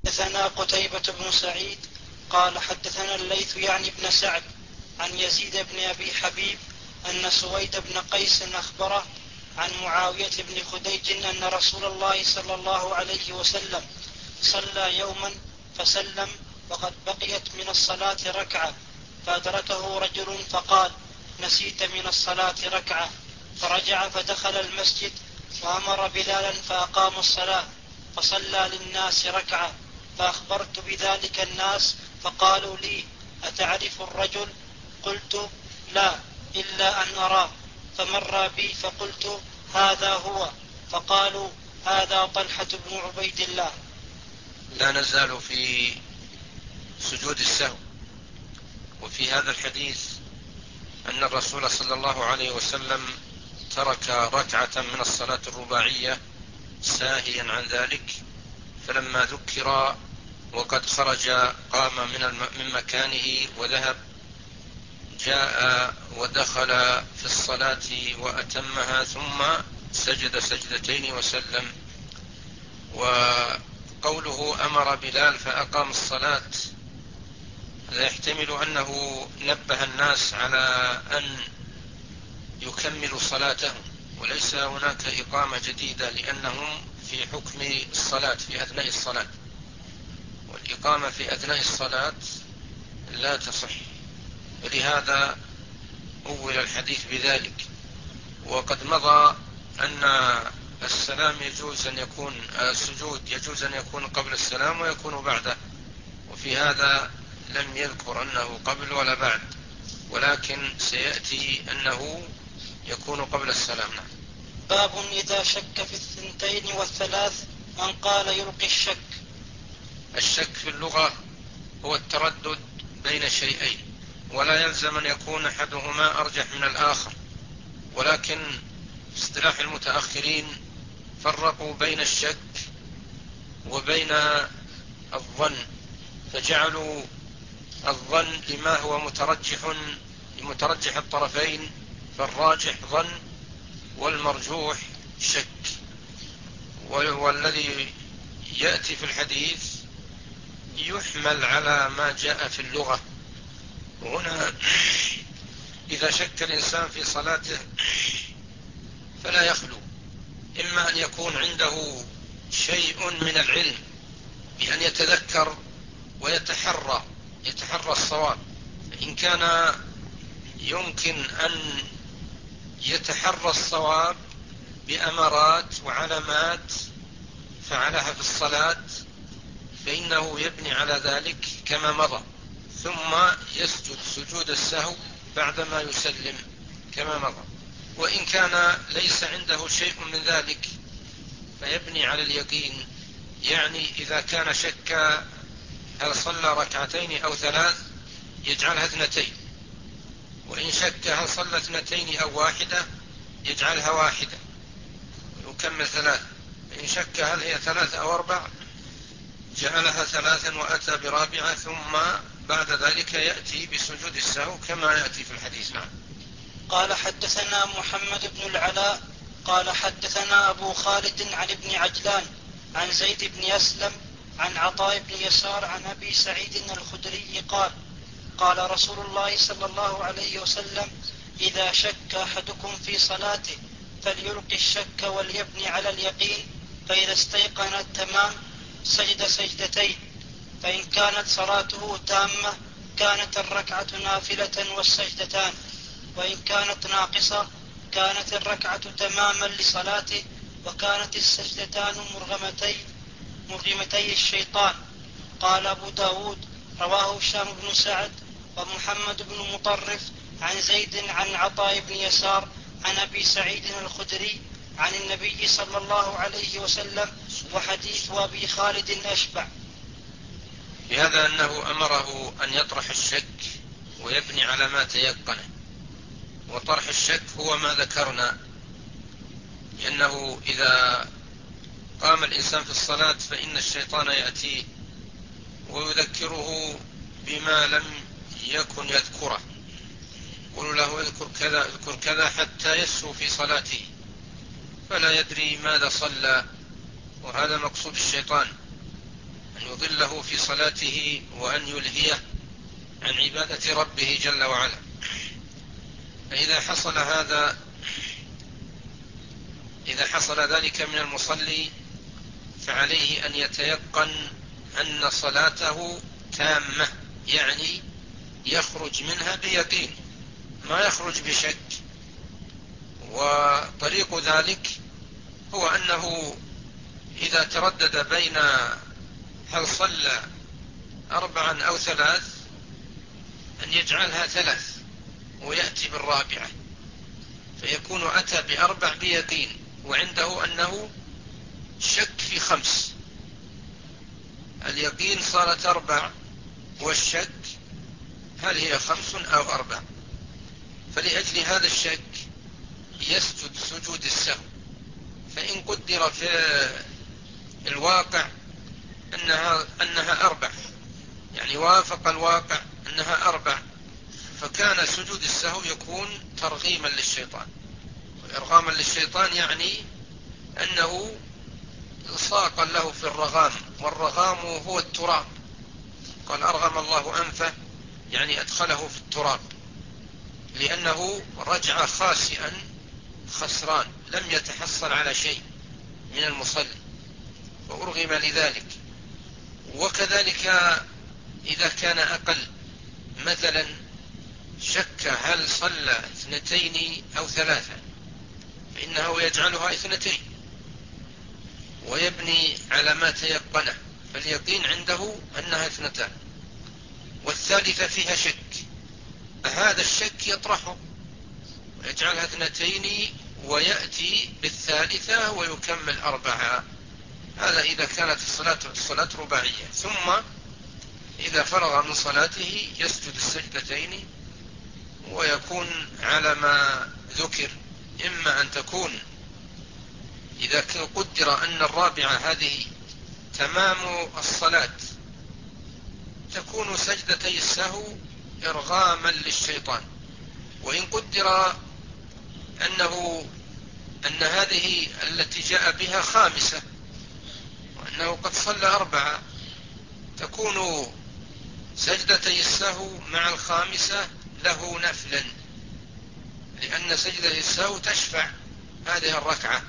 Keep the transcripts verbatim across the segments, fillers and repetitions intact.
حدثنا قتيبة بن سعيد قال حدثنا الليث يعني بن سعد عن يزيد بن أبي حبيب أن سويد بن قيس أخبره عن معاوية بن خديج أن رسول الله صلى الله عليه وسلم صلى يوما فسلم وقد بقيت من الصلاة ركعة، فأدركه رجل فقال: نسيت من الصلاة ركعة. فرجع فدخل المسجد وأمر بلالا فأقام الصلاة فصلى للناس ركعة، فأخبرت بذلك الناس فقالوا لي: أتعرف الرجل؟ قلت: لا، إلا أن أراه. فمر بي فقلت: هذا هو. فقالوا: هذا طلحة بن عبيد الله. لا نزال في سجود السهو. وفي هذا الحديث أن الرسول صلى الله عليه وسلم ترك ركعة من الصلاة الرباعية ساهيا عن ذلك، فلما ذكر وقد خرج قام من مكانه وذهب، جاء ودخل في الصلاة وأتمها ثم سجد سجدتين وسلم. وقوله أمر بلال فأقام الصلاة هذا يحتمل أنه نبه الناس على أن يكملوا صلاتهم، وليس هناك إقامة جديدة، لأنهم في حكم الصلاة في أثناء الصلاة، والإقامة في أثناء الصلاة لا تصح، ولهذا أول الحديث بذلك. وقد مضى أن السلام يجوز أن يكون السجود يجوز أن يكون قبل السلام ويكون بعده، وفي هذا لم يذكر أنه قبل ولا بعد، ولكن سيأتي أنه يكون قبل السلام. باب إذا شك في الثنتين والثلاث من قال يلقي الشك. الشك في اللغة هو التردد بين شيئين، ولا يلزم أن يكون أحدهما أرجح من الآخر، ولكن في اصطلاح المتأخرين فرقوا بين الشك وبين الظن، فجعلوا الظن لما هو مترجح لمترجح الطرفين، فالراجح ظن والمرجوح شك. والذي يأتي في الحديث يحمل على ما جاء في اللغة. وهنا إذا شك الإنسان في صلاته فلا يخلو، إما أن يكون عنده شيء من العلم بأن يتذكر ويتحرى يتحرى الصواب، إن كان يمكن أن يتحرى الصواب بأمارات وعلامات فعلها في الصلاة فإنه يبني على ذلك كما مضى، ثم يسجد سجود السهو بعدما يسلم كما مضى. وإن كان ليس عنده شيء من ذلك فيبني على اليقين، يعني إذا كان شك هل صلى ركعتين أو ثلاث يجعلها اثنتين، وإن شك هل صلى اثنتين أو واحدة يجعلها واحدة ويكمل ثلاث، إن شك هل هي ثلاث أو أربع جعلها ثلاثا وأتى برابعة، ثم بعد ذلك يأتي بسجود السهو كما يأتي في الحديث. نعم. قال حدثنا محمد بن العلاء قال حدثنا أبو خالد عن ابن عجلان عن زيد بن أسلم عن عطاء بن يسار عن أبي سعيد الخدري قال: قال رسول الله صلى الله عليه وسلم: إذا شك أحدكم في صلاته فليلقي الشك وليبني على اليقين، فإذا استيقن التمام سجد سجدتين، فإن كانت صلاته تامة كانت الركعة نافلة والسجدتان، وإن كانت ناقصة كانت الركعة تماما لصلاته وكانت السجدتان مرغمتي مرغمتي الشيطان. قال أبو داود: رواه هشام بن سعد ومحمد بن مطرف عن زيد عن عطاء بن يسار عن أبي سعيد الخدري عن النبي صلى الله عليه وسلم، وحديث أبي خالد أشبع. بهذا أنه أمره أن يطرح الشك ويبني على ما تيقنه، وطرح الشك هو ما ذكرنا، لأنه إذا قام الإنسان في الصلاة فإن الشيطان يأتيه ويذكره بما لم يكن يذكره، يقول له اذكر كذا اذكر كذا حتى يسهو في صلاته فلا يدري ماذا صلى. وهذا مقصود الشيطان، أن يضله في صلاته وأن يلهيه عن عبادة ربه جل وعلا. فإذا حصل هذا إذا حصل ذلك من المصلي فعليه أن يتيقن أن صلاته تامة، يعني يخرج منها بيقين، ما يخرج بشك. وطريق ذلك هو أنه إذا تردد بين هل صلى أربعا أو ثلاث أن يجعلها ثلاث ويأتي بالرابعة، فيكون أتى بأربع بيقين، وعنده أنه شك في خمس. اليقين صارت أربع، والشك هل هي خمس أو أربع. فلأجل هذا الشك يسجد سجود السهو. فإن قدر في الواقع أنها, أنها أربع، يعني وافق الواقع أنها أربع، فكان سجود السهو يكون ترغيما للشيطان. وإرغاما للشيطان يعني أنه إلصاقا له في الرغام، والرغام هو التراب. قال أرغم الله أنفه، يعني أدخله في التراب، لأنه رجع خاسئا خسران، لم يتحصل على شيء من المصلي فأرغم لذلك. وكذلك إذا كان أقل، مثلا شك هل صلى اثنتين أو ثلاثة، فإنه يجعلها اثنتين ويبني على ما تيقنه، فاليقين عنده أنها اثنتان، والثالثة فيها شك، هذا الشك يطرحه ويجعلها اثنتين ويأتي بالثالثة ويكمل أربعة. هذا إذا كانت الصلاة الصلاة رباعية. ثم إذا فرغ من صلاته يسجد السجدتين ويكون على ما ذكر، إما أن تكون إذا قدر أن الرابعة هذه تمام الصلاة تكون سجدتي السهو إرغاما للشيطان، وإن قدر أنه أن هذه التي جاء بها خامسة وأنه قد صلى أربعة تكون سجدتي السهو مع الخامسة له نفلا، لأن سجدة السهو تشفع هذه الركعة،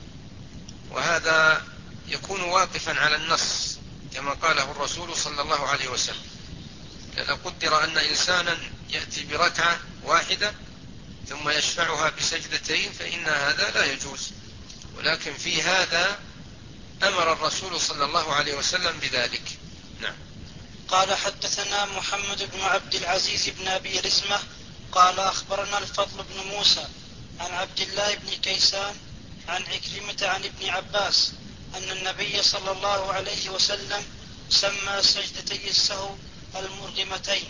وهذا يكون واقفا على النص كما قاله الرسول صلى الله عليه وسلم. إذا قدر أن إنسانا يأتي بركعة واحدة ثم يشفعها بسجدتين فإن هذا لا يجوز، ولكن في هذا أمر الرسول صلى الله عليه وسلم بذلك. نعم. قال حدثنا محمد بن عبد العزيز بن أبي رزمة قال أخبرنا الفضل بن موسى عن عبد الله بن كيسان عن عكرمة عن ابن عباس أن النبي صلى الله عليه وسلم سمى سجدتي السهو المرغمتين.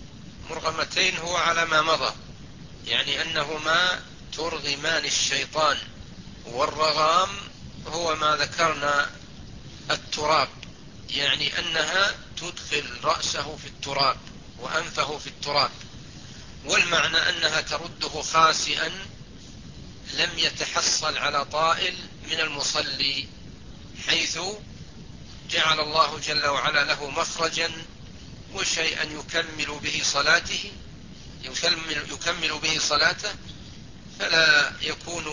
مرغمتين هو على ما مضى، يعني أنهما ترغمان الشيطان، والرغام هو ما ذكرنا التراب، يعني أنها تدخل رأسه في التراب وأنفه في التراب، والمعنى أنها ترده خاسئا لم يتحصل على طائل من المصلي، حيث جعل الله جل وعلا له مخرجا وشيئا يكمل به صلاته يكمل, يكمل به صلاته، فلا يكون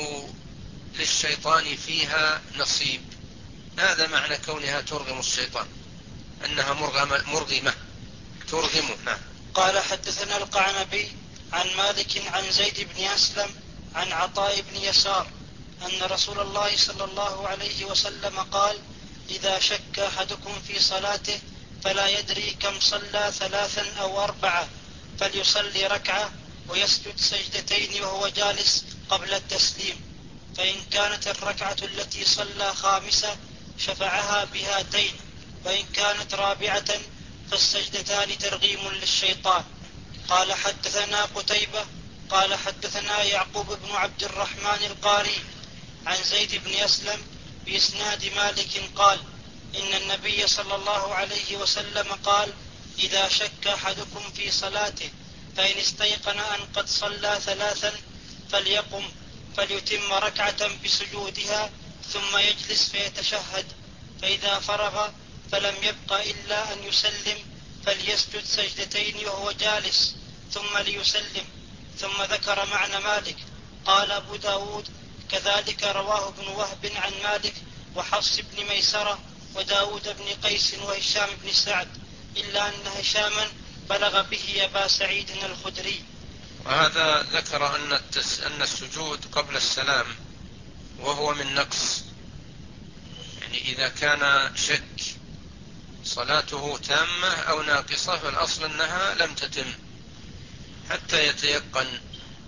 للشيطان فيها نصيب. هذا معنى كونها ترغم الشيطان، أنها مرغمة, مرغمة ترغمه. نعم. قال حدثنا القعنبي عن مالك عن زيد بن أسلم عن عطاء بن يسار أن رسول الله صلى الله عليه وسلم قال إذا شك أحدكم في صلاته فلا يدري كم صلى ثلاثا أو أربعة فليصلي ركعة ويسجد سجدتين وهو جالس قبل التسليم، فإن كانت الركعة التي صلى خامسة شفعها بهاتين، وإن كانت رابعة فالسجدتان ترغيم للشيطان. قال حدثنا قتيبة قال حدثنا يعقوب بن عبد الرحمن القاري عن زيد بن أسلم بإسناد مالك قال إن النبي صلى الله عليه وسلم قال إذا شك أحدكم في صلاته فإن استيقن أن قد صلى ثلاثا فليقم فليتم ركعة بسجودها ثم يجلس فيتشهد، فإذا فرغ فلم يبق إلا أن يسلم فليسجد سجدتين وهو جالس ثم ليسلم. ثم ذكر معنى مالك. قال أبو داود كذلك رواه ابن وهب عن مالك وحفص بن ميسرة وداود بن قيس وهشام بن سعد، إلا أن هشاما بلغ به أبا سعيد الخدري. وهذا ذكر أن, التس... أن السجود قبل السلام وهو من نقص، يعني إذا كان شك صلاته تامة أو ناقصة فالأصل أنها لم تتم حتى يتيقن.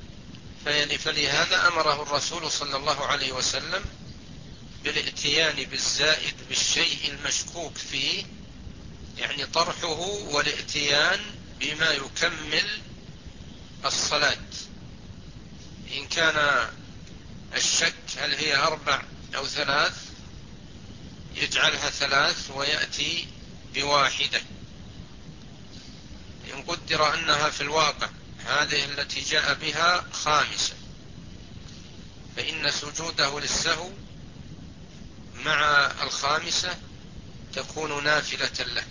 فلهذا أمره الرسول صلى الله عليه وسلم بالاتيان بالزائد بالشيء المشكوك فيه، يعني طرحه والاتيان بما يكمل الصلاة. إن كان الشك هل هي أربع أو ثلاث يجعلها ثلاث ويأتي بواحدة. إن قدر أنها في الواقع هذه التي جاء بها خامسة فإن سجوده للسهو مع الخامسة تكون نافلة له،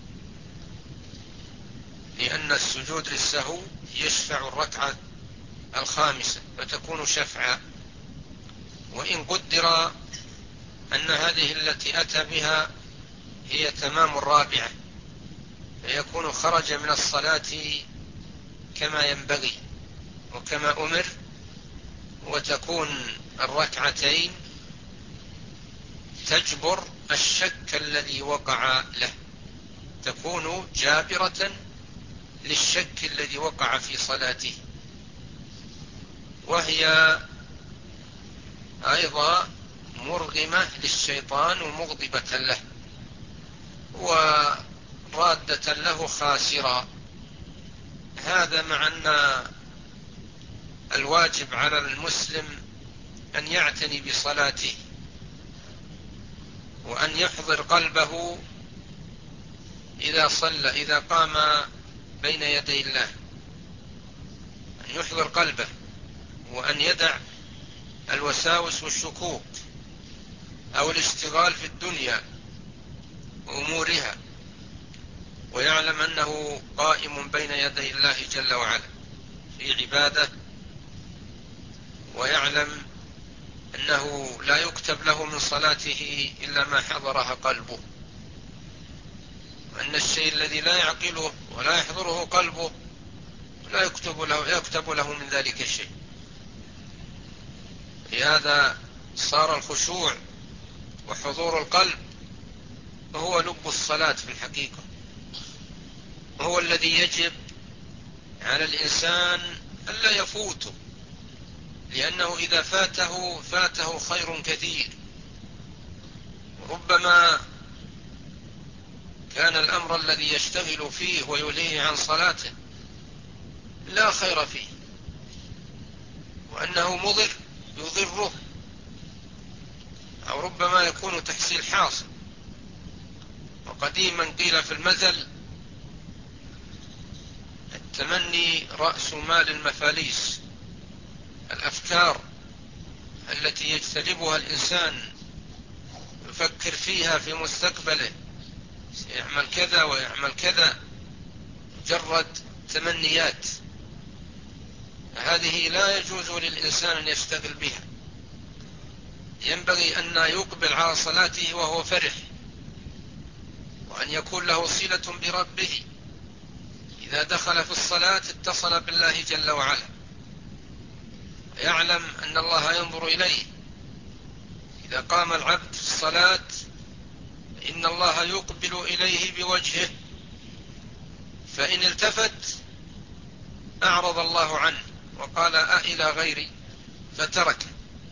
لأن السجود للسهو يشفع الركعة الخامسة فتكون شفعا. وإن قدر أن هذه التي أتى بها هي تمام الرابعة فيكون خرج من الصلاة كما ينبغي وكما أمر، وتكون الركعتين تجبر الشك الذي وقع له، تكون جابرة للشك الذي وقع في صلاته، وهي أيضا مرغمة للشيطان ومغضبة له ورادة له خاسرة. هذا مع أن الواجب على المسلم أن يعتني بصلاته وأن يحضر قلبه إذا صلى، إذا قام بين يدي الله أن يحضر قلبه وأن يدع الوساوس والشكوك أو الاشتغال في الدنيا وأمورها، ويعلم أنه قائم بين يدي الله جل وعلا في عبادة، ويعلم أنه لا يكتب له من صلاته إلا ما حضرها قلبه، وأن الشيء الذي لا يعقله ولا يحضره قلبه لا يكتب له, يكتب له من ذلك الشيء. لهذا صار الخشوع وحضور القلب هو لب الصلاة في الحقيقة، وهو الذي يجب على الإنسان ألا يفوته، لأنه إذا فاته فاته خير كثير. ربما كان الأمر الذي يشتغل فيه ويلهيه عن صلاته لا خير فيه، وأنه مضر يضره، أو ربما يكون تحصيل حاصل. وقديما قيل في المثل التمني رأس مال المفاليس، الأفكار التي يجتلبها الإنسان يفكر فيها في مستقبله يعمل كذا ويعمل كذا، مجرد تمنيات، هذه لا يجوز للإنسان أن يشتغل بها. ينبغي أن يقبل على صلاته وهو فرح، وأن يكون له صلة بربه. إذا دخل في الصلاة اتصل بالله جل وعلا، يعلم أن الله ينظر إليه. إذا قام العبد في الصلاة إن الله يقبل إليه بوجهه، فإن التفت أعرض الله عنه وقال أإلى غيري فترك.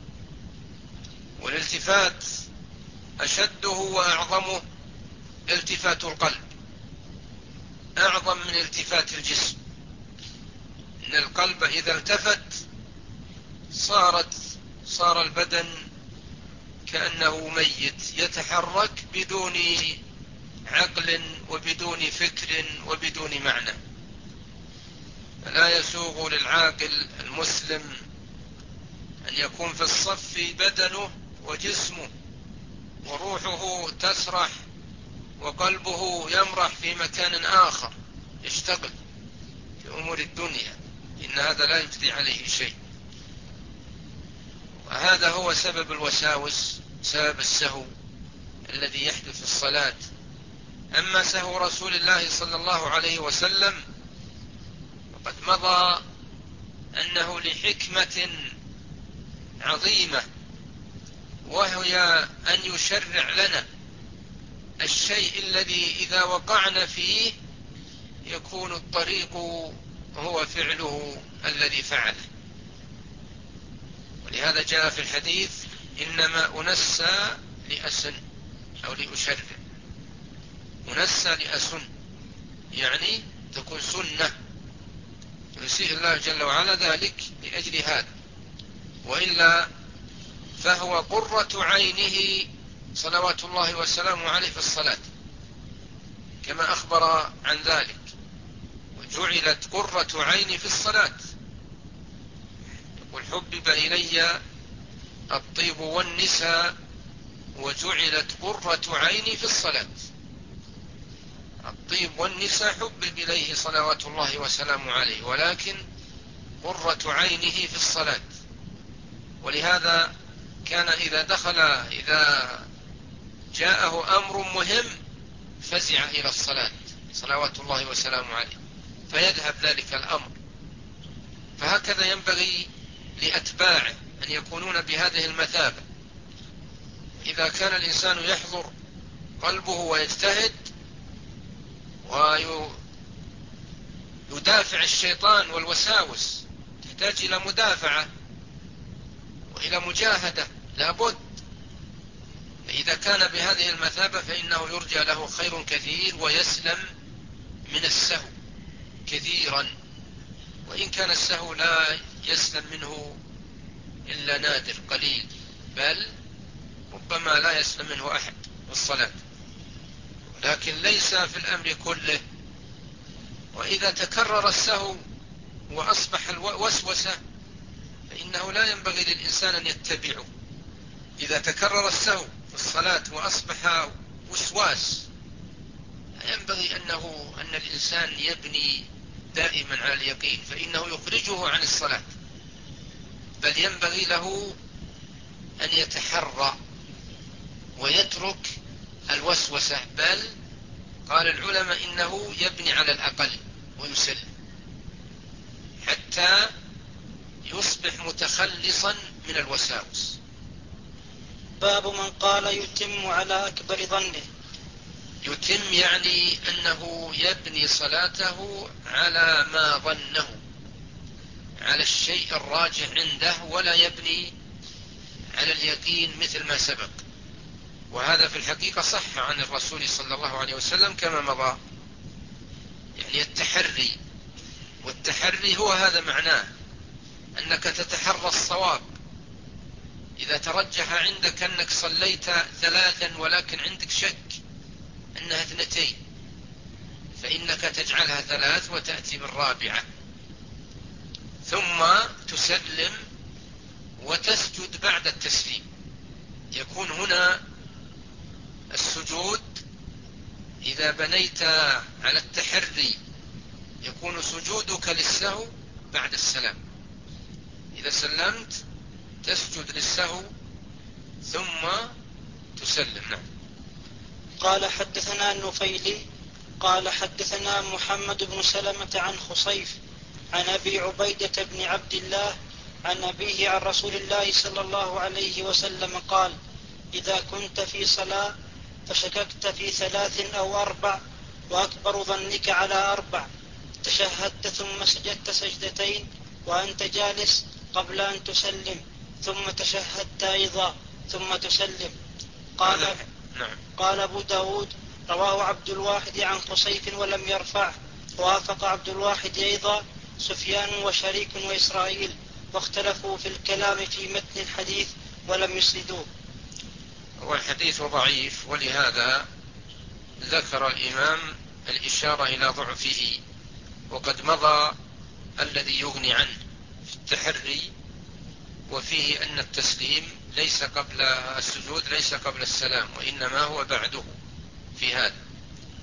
والالتفات أشده وأعظمه التفات القلب، أعظم من التفات الجسم. إن القلب إذا التفت صارت صار البدن كأنه ميت يتحرك بدون عقل وبدون فكر وبدون معنى. فلا يسوغ للعاقل المسلم أن يكون في الصف بدنه وجسمه وروحه تسرح وقلبه يمرح في مكان آخر، يشتغل في أمور الدنيا، إن هذا لا يجدي عليه شيء. وهذا هو سبب الوساوس، سبب السهو الذي يحدث في الصلاة. أما سهو رسول الله صلى الله عليه وسلم وقد مضى أنه لحكمة عظيمة، وهي أن يشرع لنا الشيء الذي إذا وقعنا فيه يكون الطريق هو فعله الذي فعله. ولهذا جاء في الحديث: إنما أنسى لأسن أو لأشرع. أنسى لأسن يعني تكون سنة ينسيه الله جل وعلا ذلك لأجل هذا، وإلا فهو قرة عينه صلوات الله وسلامه عليه في الصلاة، كما أخبر عن ذلك: وجعلت قرة عيني في الصلاة. يقول: حبب إلي الطيب والنساء وجعلت قرة عيني في الصلاة. الطيب والنساء حبب إليه صلوات الله وسلامه عليه، ولكن قرة عينه في الصلاة. ولهذا كان إذا دخل إذا جاءه أمر مهم فزع إلى الصلاة صلوات الله وسلامه عليه، فيذهب ذلك الأمر. فهكذا ينبغي لأتباعه أن يكونون بهذه المثابة. إذا كان الإنسان يحضر قلبه ويجتهد ويدافع الشيطان والوساوس، تحتاج إلى مدافعة وإلى مجاهدة لابد. فإذا كان بهذه المثابة فإنه يرجى له خير كثير ويسلم من السهو كثيرا، وإن كان السهو لا يسلم منه إلا نادر قليل، بل ربما لا يسلم منه أحد في الصلاة، لكن ليس في الأمر كله. وإذا تكرر السهو وأصبح الوسوسة فإنه لا ينبغي للإنسان أن يتبعه. إذا تكرر السهو في الصلاة وأصبح وسواس ينبغي أنه أن الإنسان يبني دائما على اليقين، فإنه يخرجه عن الصلاة، بل ينبغي له أن يتحرى ويترك الوسوسة، بل قال العلماء إنه يبني على الأقل ويسلم حتى يصبح متخلصا من الوساوس. باب من قال يتم على أكبر ظنه. يتم يعني أنه يبني صلاته على ما ظنه، على الشيء الراجح عنده، ولا يبني على اليقين مثل ما سبق. وهذا في الحقيقة صح عن الرسول صلى الله عليه وسلم كما مضى، يعني التحري. والتحري هو هذا معناه، أنك تتحرى الصواب. إذا ترجح عندك أنك صليت ثلاثا ولكن عندك شك أنها اثنتين، فإنك تجعلها ثلاث وتأتي بالرابعة، ثم تسلم وتسجد بعد التسليم. يكون هنا السجود إذا بنيت على التحري يكون سجودك للسهو بعد السلام. إذا سلمت تسجد للسهو ثم تسلم. نعم. قال: حدثنا النفيلي قال حدثنا محمد بن سلمة عن خصيف عن أبي عبيدة بن عبد الله عن أبيه عن رسول الله صلى الله عليه وسلم قال: إذا كنت في صلاة فشككت في ثلاث أو أربع وأكبر ظنك على أربع، تشهدت ثم سجدت سجدتين وأنت جالس قبل أن تسلم، ثم تشهدت أيضا ثم تسلم. قال نعم. قال أبو داود: رواه عبد الواحد عن خصيف ولم يرفعه، ووافق عبد الواحد أيضا سفيان وشريك وإسرائيل، واختلفوا في الكلام في متن الحديث ولم يسندوه. والحديث ضعيف، ولهذا ذكر الإمام الإشارة إلى ضعفه، وقد مضى الذي يغني عنه في التحري، وفيه أن التسليم ليس قبل السجود، ليس قبل السلام، وإنما هو بعده في هذا.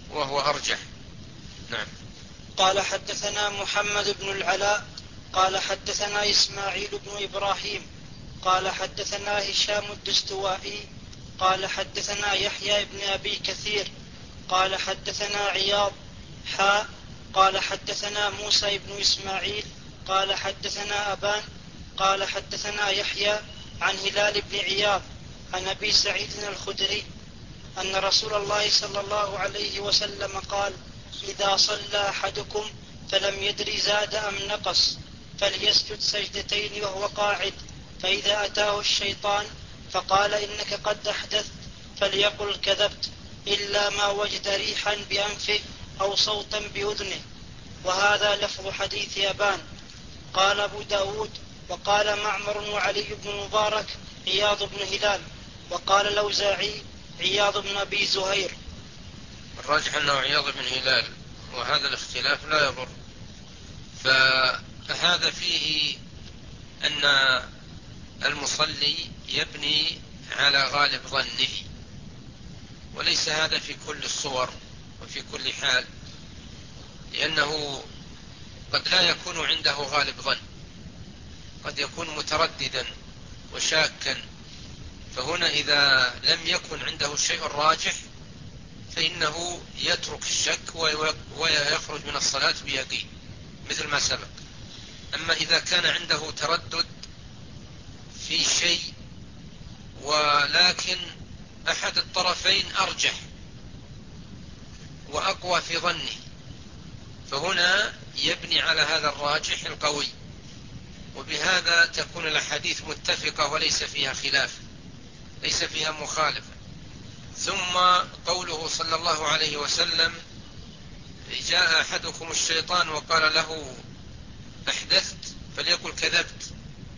وهو أرجح. نعم. قال حدثنا محمد بن العلاء قال حدثنا إسماعيل بن إبراهيم قال حدثنا هشام الدستوائي قال حدثنا يحيى بن أبي كثير قال حدثنا عياض حاء قال حدثنا موسى بن إسماعيل قال حدثنا أبان قال حدثنا يحيى عن هلال بن عياض عن أبي سعيد الخدري أن رسول الله صلى الله عليه وسلم قال: إذا صلى أحدكم فلم يدر زاد أم نقص فليسجد سجدتين وهو قاعد، فإذا أتاه الشيطان فقال إنك قد أحدثت فليقل كذبت، إلا ما وجد ريحا بأنفه أو صوتا بأذنه. وهذا لفظ حديث أبان. قال أبو داود: وقال معمر وعلي بن المبارك عياض بن هلال، وقال الأوزاعي عياض بن أبي زهير. الراجح أنه عياض بن هلال، وهذا الاختلاف لا يضر. فهذا فيه أن المصلي يبني على غالب ظنه، وليس هذا في كل الصور وفي كل حال، لأنه قد لا يكون عنده غالب ظن، قد يكون مترددا وشاكا، فهنا إذا لم يكن عنده الشيء الراجح فإنه يترك الشك ويخرج من الصلاة بيقين مثل ما سبق. أما إذا كان عنده تردد في شيء ولكن أحد الطرفين أرجح وأقوى في ظنه، فهنا يبني على هذا الراجح القوي، وبهذا تكون الأحاديث متفقة وليس فيها خلاف، ليس فيها مخالفة. ثم قوله صلى الله عليه وسلم: جاء أحدكم الشيطان وقال له أحدثت فليقل كذبت،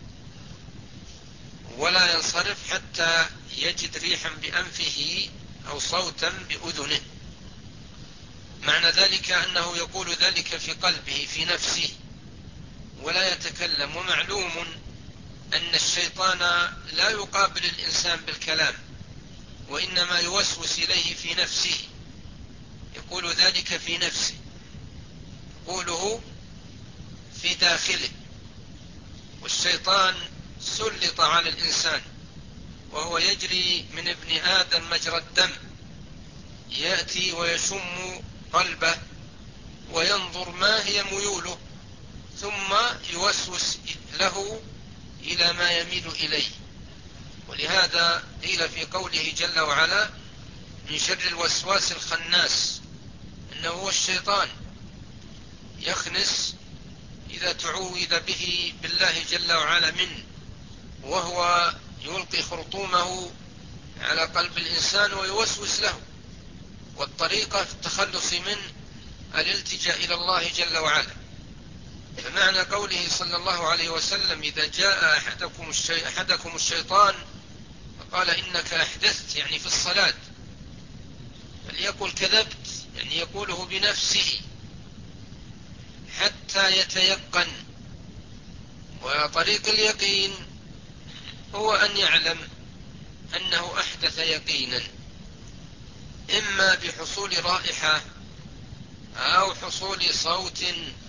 ولا ينصرف حتى يجد ريحا بأنفه أو صوتا بأذنه. معنى ذلك أنه يقول ذلك في قلبه في نفسه ولا يتكلم. ومعلوم أن الشيطان لا يقابل الإنسان بالكلام، وإنما يوسوس إليه في نفسه، يقول ذلك في نفسه، يقوله في داخله. والشيطان سلط على الإنسان وهو يجري من ابن آدم مجرى الدم، يأتي ويشم قلبه وينظر ما هي ميوله، ثم يوسوس له إلى ما يميل إليه. ولهذا قيل في قوله جل وعلا: من شر الوسواس الخناس، إنه هو الشيطان يخنس إذا تعوذ به بالله جل وعلا منه، وهو يلقي خرطومه على قلب الإنسان ويوسوس له. والطريقة في التخلص منه الالتجاء إلى الله جل وعلا. فمعنى قوله صلى الله عليه وسلم: إذا جاء أحدكم, الشي... أحدكم الشيطان فقال إنك أحدثت، يعني في الصلاة، فليقل كذبت، يعني يقوله بنفسه حتى يتيقن. وطريق اليقين هو أن يعلم أنه أحدث يقينا، إما بحصول رائحة أو حصول صوت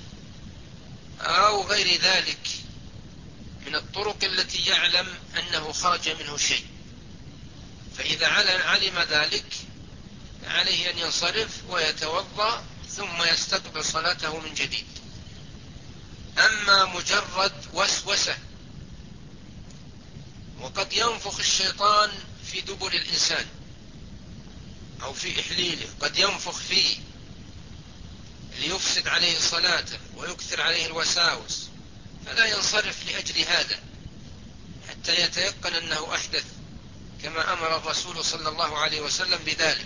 أو غير ذلك من الطرق التي يعلم أنه خرج منه شيء. فإذا علم ذلك عليه أن ينصرف ويتوضأ ثم يستقبل صلاته من جديد. أما مجرد وسوسة، وقد ينفخ الشيطان في دبر الإنسان أو في إحليله، قد ينفخ فيه ليفسد عليه صلاته ويكثر عليه الوساوس، فلا ينصرف لأجل هذا حتى يتيقن أنه أحدث، كما أمر الرسول صلى الله عليه وسلم بذلك.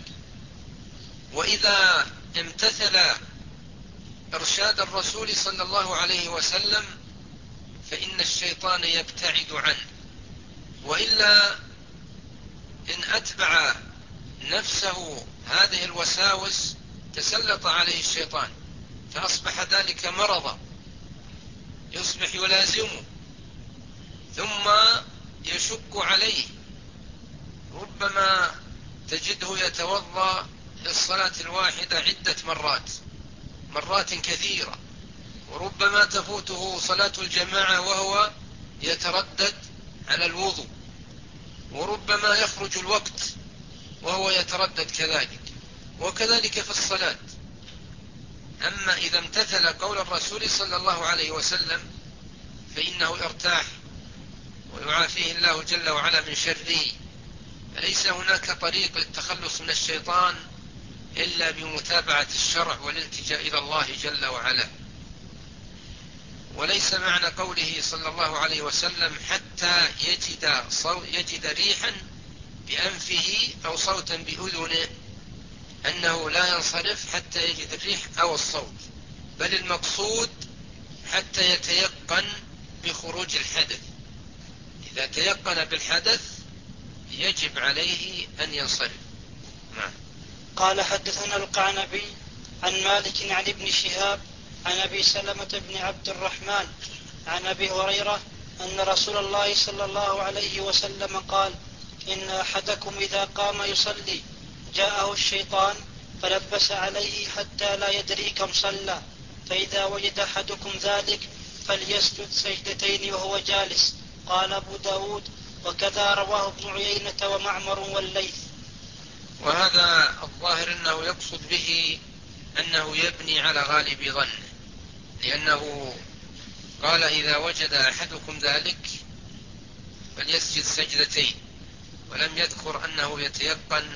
وإذا امتثل إرشاد الرسول صلى الله عليه وسلم فإن الشيطان يبتعد عنه، وإلا إن أتبع نفسه هذه الوساوس تسلط عليه الشيطان، فأصبح ذلك مرضا يصبح يلازمه ثم يشك عليه. ربما تجده يتوضأ للصلاة الصلاة الواحدة عدة مرات، مرات كثيرة، وربما تفوته صلاة الجماعة وهو يتردد على الوضوء، وربما يخرج الوقت وهو يتردد كذلك، وكذلك في الصلاة. أما إذا امتثل قول الرسول صلى الله عليه وسلم فإنه ارتاح ويعافيه الله جل وعلا من شره، فليس هناك طريق للتخلص من الشيطان إلا بمتابعة الشرع والالتجاء إلى الله جل وعلا. وليس معنى قوله صلى الله عليه وسلم حتى يجد, يجد ريحا بأنفه أو صوتا بأذنه أنه لا ينصرف حتى يجد الريح أو الصوت، بل المقصود حتى يتيقن بخروج الحدث. إذا تيقن بالحدث يجب عليه أن ينصرف. نعم. قال حدثنا القعنبي عن مالك عن ابن شهاب عن أبي سلمة بن عبد الرحمن عن أبي هريرة أن رسول الله صلى الله عليه وسلم قال: إن أحدكم إذا قام يصلي جاءه الشيطان فلبس عليه حتى لا يدري كم صلى، فإذا وجد أحدكم ذلك فليسجد سجدتين وهو جالس. قال أبو داود: وكذا رواه ابن عيينة ومعمر والليث. وهذا الظاهر أنه يقصد به أنه يبني على غالب ظنه، لأنه قال إذا وجد أحدكم ذلك فليسجد سجدتين، ولم يذكر أنه يتيقن،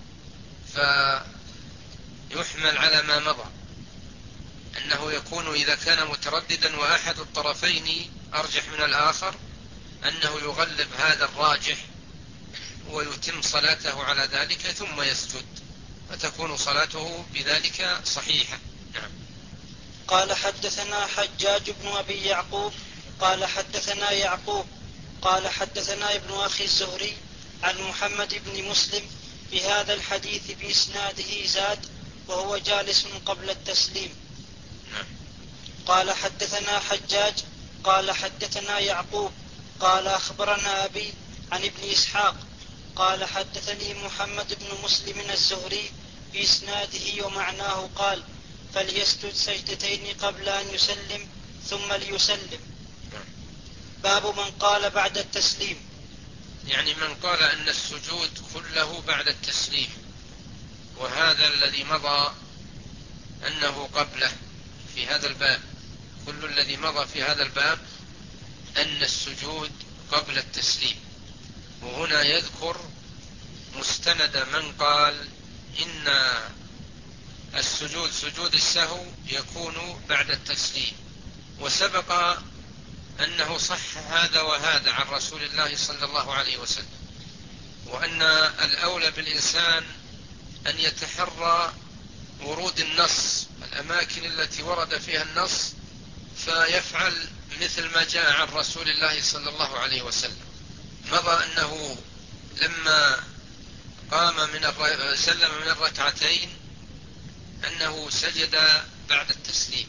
فيحمل على ما مضى أنه يكون إذا كان مترددا وأحد الطرفين أرجح من الآخر أنه يغلب هذا الراجح ويتم صلاته على ذلك ثم يسجد، فتكون صلاته بذلك صحيحة. نعم. قال حدثنا حجاج بن أبي يعقوب قال حدثنا يعقوب قال حدثنا ابن أخي الزهري عن محمد بن مسلم بهذا الحديث بإسناده زاد: وهو جالس قبل التسليم. نعم. قال حدثنا حجاج قال حدثنا يعقوب قال أخبرنا أبي عن ابن إسحاق قال حدثني محمد بن مسلم الزهري بإسناده ومعناه قال: فليسجد سجدتين قبل أن يسلم ثم ليسلم. باب من قال بعد التسليم، يعني من قال أن السجود كله بعد التسليم، وهذا الذي مضى أنه قبله في هذا الباب، كل الذي مضى في هذا الباب أن السجود قبل التسليم. وهنا يذكر مستند من قال إن السجود سجود السهو يكون بعد التسليم، وسبق أنه صح هذا وهذا عن رسول الله صلى الله عليه وسلم، وأن الأولى بالإنسان أن يتحرى ورود النص، الأماكن التي ورد فيها النص، فيفعل مثل ما جاء عن رسول الله صلى الله عليه وسلم. مضى أنه لما قام من سلم من الركعتين أنه سجد بعد التسليم،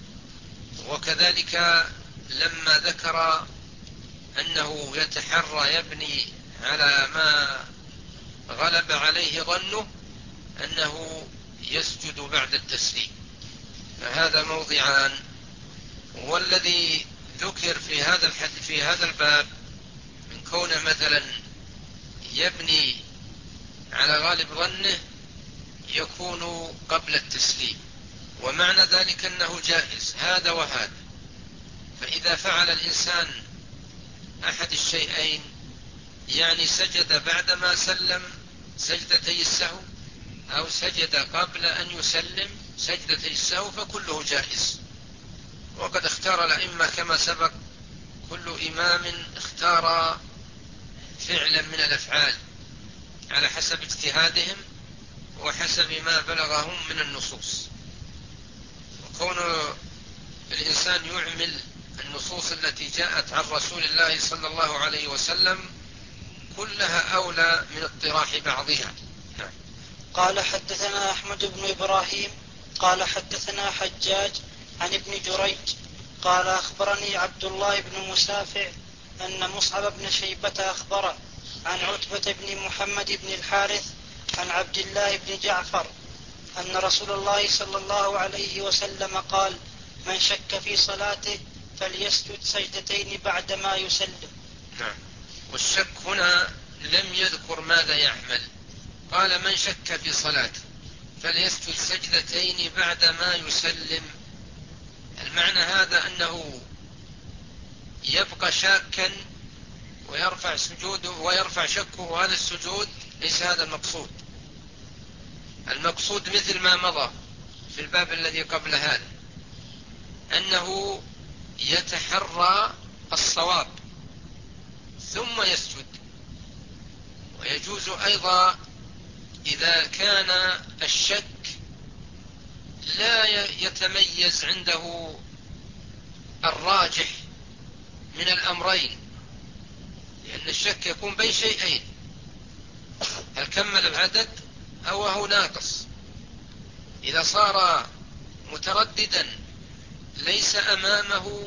وكذلك لما ذكر أنه يتحرى يبني على ما غلب عليه ظنه أنه يسجد بعد التسليم. فهذا موضعان، والذي ذكر في هذا الحديث في هذا الباب من كونه مثلا يبني على غالب ظنه يكون قبل التسليم، ومعنى ذلك أنه جائز هذا وهذا. فإذا فعل الإنسان أحد الشيئين، يعني سجد بعدما سلم سجدتي السهو أو سجد قبل أن يسلم سجدتي السهو، فكله جائز. وقد اختار الأئمة كما سبق كل إمام اختار فعلا من الأفعال على حسب اجتهادهم وحسب ما بلغهم من النصوص، وكون الإنسان يعمل النصوص التي جاءت عن رسول الله صلى الله عليه وسلم كلها أولى من اطراح بعضها. نعم. قال حدثنا أحمد بن إبراهيم قال حدثنا حجاج عن ابن جريج قال أخبرني عبد الله بن مسافع أن مصعب بن شيبة أخبره عن عتبة بن محمد بن الحارث عن عبد الله بن جعفر أن رسول الله صلى الله عليه وسلم قال: من شك في صلاته فليسجد سجدتين بعدما يسلم. نعم. والشك هنا لم يذكر ماذا يعمل، قال من شك في صلاته فليسجد سجدتين بعدما يسلم. المعنى هذا أنه يبقى شاكا ويرفع سجوده ويرفع شكه، هذا السجود ليس هذا المقصود. المقصود مثل ما مضى في الباب الذي قبل هذا، أنه يتحرى الصواب ثم يسجد. ويجوز أيضا إذا كان الشك لا يتميز عنده الراجح من الأمرين، لأن الشك يكون بين شيئين: هل كمل العدد أو هو ناقص. إذا صار مترددا ليس أمامه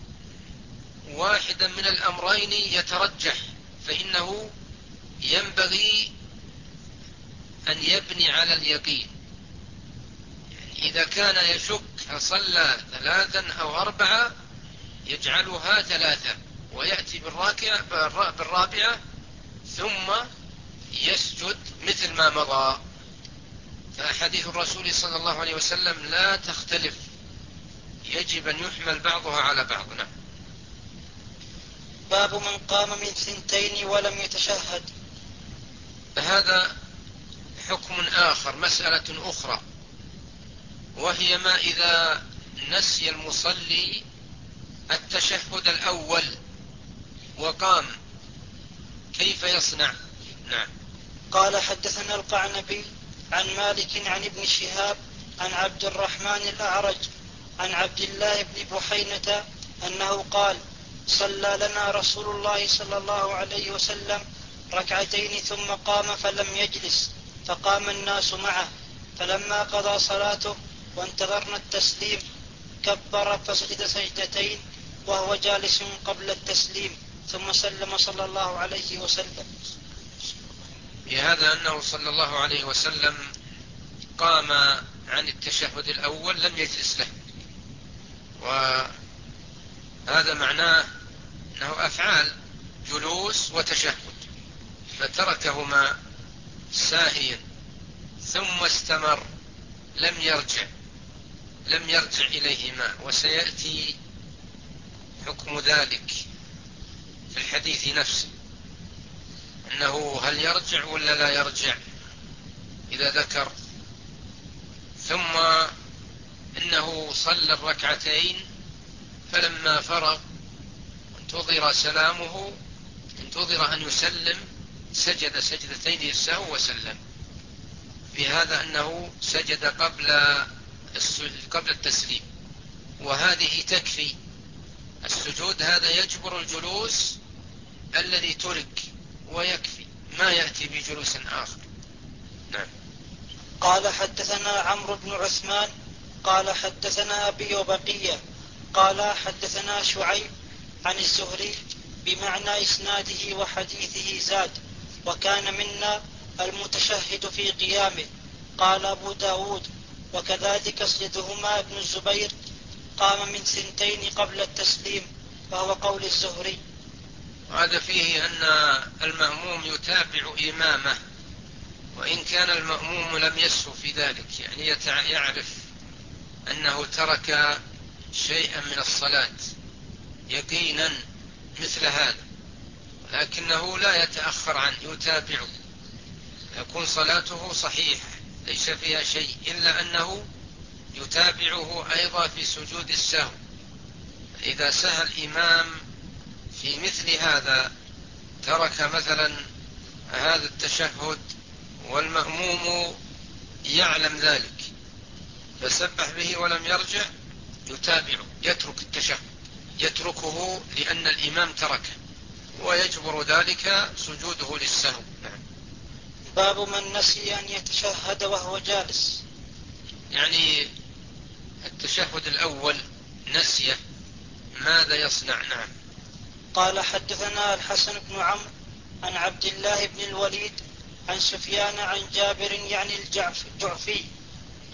واحدا من الأمرين يترجح، فإنه ينبغي أن يبني على اليقين. يعني إذا كان يشك هل صلى ثلاثا أو أربعة يجعلها ثلاثة ويأتي بالرابعة ثم يسجد مثل ما مضى. فأحاديث الرسول صلى الله عليه وسلم لا تختلف، يجب أن يحمل بعضها على بعضنا. باب من قام من ثنتين ولم يتشهد. هذا حكم آخر، مسألة أخرى، وهي ما إذا نسي المصلي التشهد الأول وقام كيف يصنع؟ نعم. قال حدثنا القعنبي عن مالك عن ابن شهاب عن عبد الرحمن الأعرج عن عبد الله بن بحينة أنه قال: صلى لنا رسول الله صلى الله عليه وسلم ركعتين ثم قام فلم يجلس، فقام الناس معه، فلما قضى صلاته وانتظرنا التسليم كبر فسجد سجدتين وهو جالس قبل التسليم، ثم سلم صلى الله عليه وسلم. بهذا أنه صلى الله عليه وسلم قام عن التشهد الأول لم يجلس له، وهذا معناه أنه أفعال جلوس وتشهد، فتركهما ساهيا ثم استمر لم يرجع لم يرجع إليهما، وسيأتي حكم ذلك في الحديث نفسه، أنه هل يرجع ولا لا يرجع إذا ذكر. ثم إنه صلى الركعتين فلما فرغ انتظر سلامه، انتظر أن يسلم، سجد سجدتين للسهو وسلم، بهذا أنه سجد قبل قبل التسليم، وهذه تكفي. السجود هذا يجبر الجلوس الذي ترك ويكفي، ما يأتي بجلوس آخر. نعم. قال حدثنا عمرو بن عثمان قال حدثنا أبي وبقية قال حدثنا شعيب عن الزهري بمعنى إسناده وحديثه زاد: وكان منا المتشهد في قيامه. قال أبو داود: وكذلك سجدهما ابن الزبير قام من ثنتين قبل التسليم، وهو قول الزهري. هذا فيه أن المأموم يتابع إمامه، وإن كان المأموم لم يسهو في ذلك، يعني يعرف أنه ترك شيئا من الصلاة يقينا مثل هذا، لكنه لا يتأخر عنه، يتابعه، يكون صلاته صحيحة ليس فيها شيء، إلا أنه يتابعه أيضا في سجود السهو. إذا سهى الإمام في مثل هذا، ترك مثلا هذا التشهد والمأموم يعلم ذلك فسبح به ولم يرجع، يتابعه، يترك التشهد، يتركه لأن الإمام تركه، ويجبر ذلك سجوده للسهو. نعم. باب من نسي أن يتشهد وهو جالس. يعني التشهد الأول نسيه، ماذا يصنع؟ نعم. قال حدثنا الحسن بن عمرو عن عبد الله بن الوليد عن سفيان عن جابر يعني الجعفي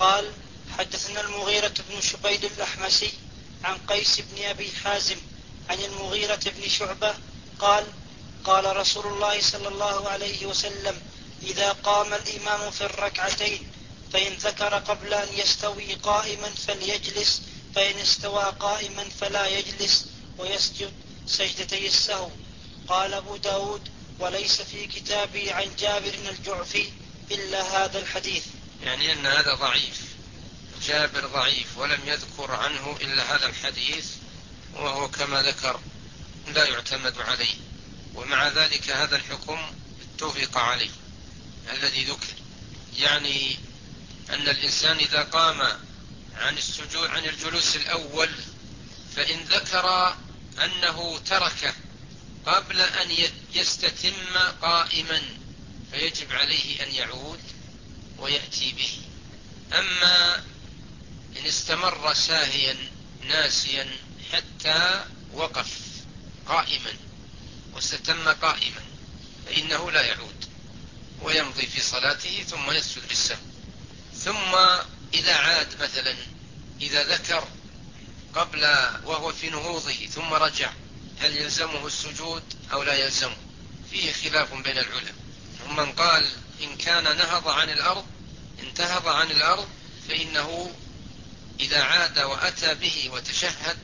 قال حدثنا المغيرة بن شبيل الأحمسي عن قيس بن أبي حازم عن المغيرة بن شعبة قال قال رسول الله صلى الله عليه وسلم إذا قام الإمام في الركعتين فإن ذكر قبل أن يستوي قائما فليجلس، فإن استوى قائما فلا يجلس ويسجد سجدتي السهو. قال أبو داود وليس في كتابي عن جابر الجعفي إلا هذا الحديث. يعني أن هذا ضعيف، جابر ضعيف ولم يذكر عنه إلا هذا الحديث، وهو كما ذكر لا يعتمد عليه. ومع ذلك هذا الحكم اتفق عليه الذي ذكر، يعني أن الإنسان إذا قام عن السجود عن الجلوس الأول فإن ذكر أنه تركه قبل أن يستتم قائما فيجب عليه أن يعود ويأتي به. أما إن استمر ساهيا ناسيا حتى وقف قائما واستتم قائما فإنه لا يعود ويمضي في صلاته ثم يسجد للسهو. ثم إذا عاد مثلا، إذا ذكر قبل وهو في نهوضه ثم رجع، هل يلزمه السجود أو لا يلزمه؟ فيه خلاف بين العلماء. من قال إن كان نهض عن الأرض انتهض عن الأرض فإنه إذا عاد وأتى به وتشهد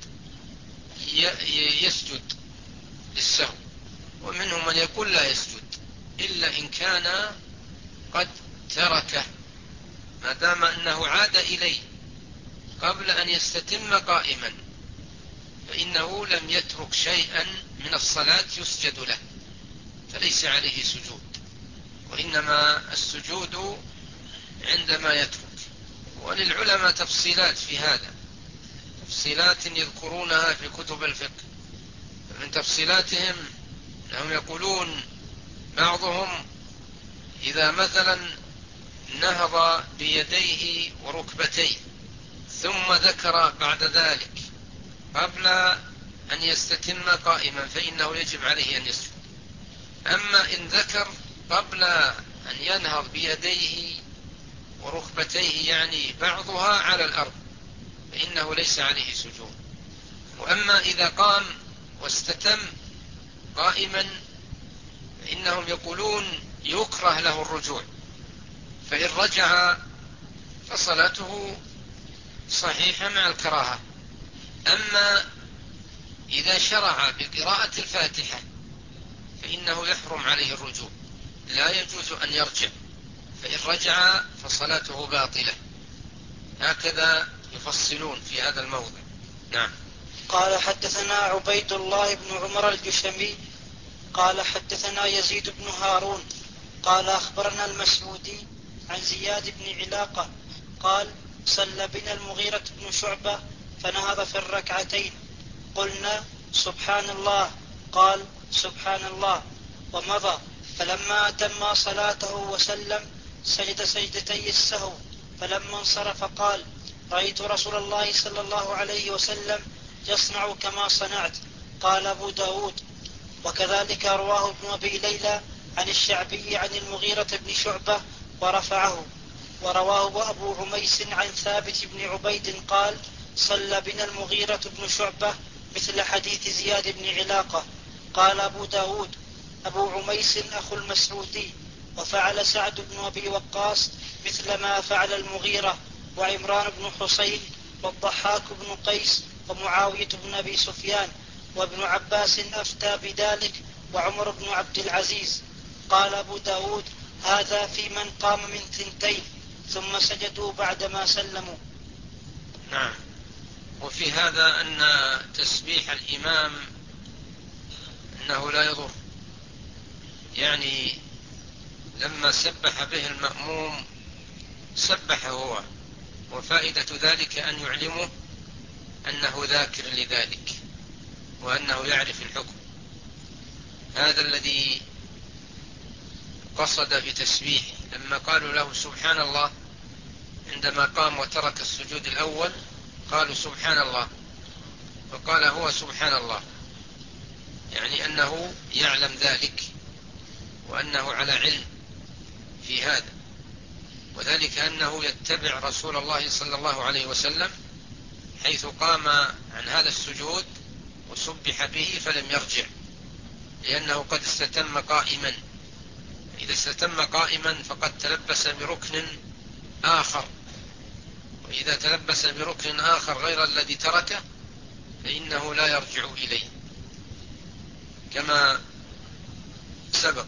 يسجد للسهو. ومنهم من يقول لا يسجد إلا إن كان قد تركه، ما دام أنه عاد إليه قبل أن يستتم قائما فإنه لم يترك شيئا من الصلاة يسجد له، فليس عليه سجود، وإنما السجود عندما يترك. وللعلماء تفصيلات في هذا، تفصيلات يذكرونها في كتب الفقه. من تفصيلاتهم أنهم يقولون بعضهم إذا مثلا نهض بيديه وركبتيه ثم ذكر بعد ذلك قبل أن يستتم قائما فإنه يجب عليه أن يسجد. أما إن ذكر قبل أن ينهض بيديه وركبتيه يعني بعضها على الأرض فإنه ليس عليه سجود. وأما إذا قام واستتم قائما فإنهم يقولون يكره له الرجوع، فإن رجع فصلاته صحيحة مع الكراهة. أما إذا شرع بقراءة الفاتحة فإنه يحرم عليه الرجوع، لا يجوز أن يرجع، فإن رجع فصلاته باطلة. هكذا يفصلون في هذا الموضع. نعم. قال حدثنا عبيد الله بن عمر الجشمي قال حدثنا يزيد بن هارون قال أخبرنا المسعودي عن زياد بن علاقة قال صلى بنا المغيرة بن شعبة فنهض في الركعتين قلنا سبحان الله، قال سبحان الله ومضى. فلما أتم صلاته وسلم سجد سجدتي السهو، فلما انصرف قال رأيت رسول الله صلى الله عليه وسلم يصنع كما صنعت. قال أبو داود وكذلك رواه ابن أبي ليلى عن الشعبي عن المغيرة بن شعبة ورفعه. ورواه أبو عميس عن ثابت بن عبيد قال صلى بنا المغيرة بن شعبة مثل حديث زياد بن علاقة. قال أبو داود أبو عميس أخو المسعودي، وفعل سعد بن أبي وقاص مثل ما فعل المغيرة وعمران بن حصين والضحاك بن قيس ومعاوية بن أبي سفيان، وابن عباس أفتى بذلك وعمر بن عبد العزيز. قال أبو داود هذا في من قام من ثنتين ثم سجدوا بعدما سلموا. نعم. وفي هذا أن تسبيح الإمام أنه لا يضر، يعني لما سبح به المأموم سبح هو، وفائدة ذلك أن يعلمه أنه ذاكر لذلك وأنه يعرف الحكم. هذا الذي قصد بتسبيحه. لما قالوا له سبحان الله عندما قام وترك السجود الأول قالوا سبحان الله، فقال هو سبحان الله، يعني أنه يعلم ذلك وأنه على علم في هذا. وذلك أنه يتبع رسول الله صلى الله عليه وسلم حيث قام عن هذا السجود وسبح به فلم يرجع، لأنه قد استتم قائما. إذا استتم قائما فقد تلبس بركن آخر، وإذا تلبس بركن آخر غير الذي تركه فإنه لا يرجع إليه كما سبق.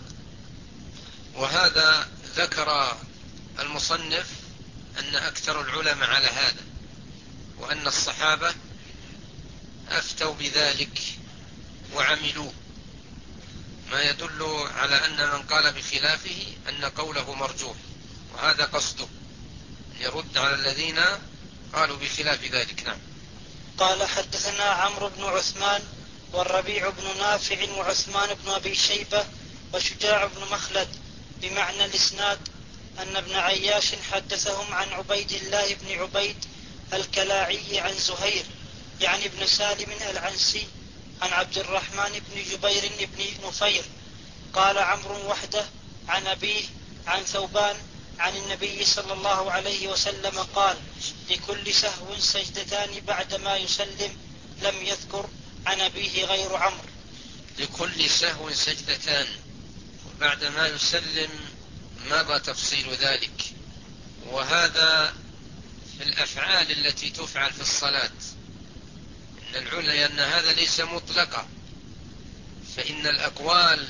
وهذا ذكر المصنف أن أكثر العلماء على هذا، وأن الصحابة أفتوا بذلك وعملوا، ما يدل على أن من قال بخلافه أن قوله مرجوح، وهذا قصده يرد على الذين قالوا بخلاف ذلك. نعم. قال حدثنا عمرو بن عثمان والربيع بن نافع وعثمان بن أبي شيبة وشجاع بن مخلد بمعنى الإسناد، أن ابن عياش حدثهم عن عبيد الله بن عبيد الكلاعي عن زهير يعني ابن سالم العنسي عن عبد الرحمن بن جبير بن نفير قال عمرو وحده عن أبيه عن ثوبان عن النبي صلى الله عليه وسلم قال: لكل سهو سجدتان بعدما يسلم. لم يذكر عن أبيه غير عمرو. لكل سهو سجدتان بعدما يسلم مضى تفصيل ذلك، وهذا في الأفعال التي تفعل في الصلاة. إن العلة أن هذا ليس مطلقا، فإن الأقوال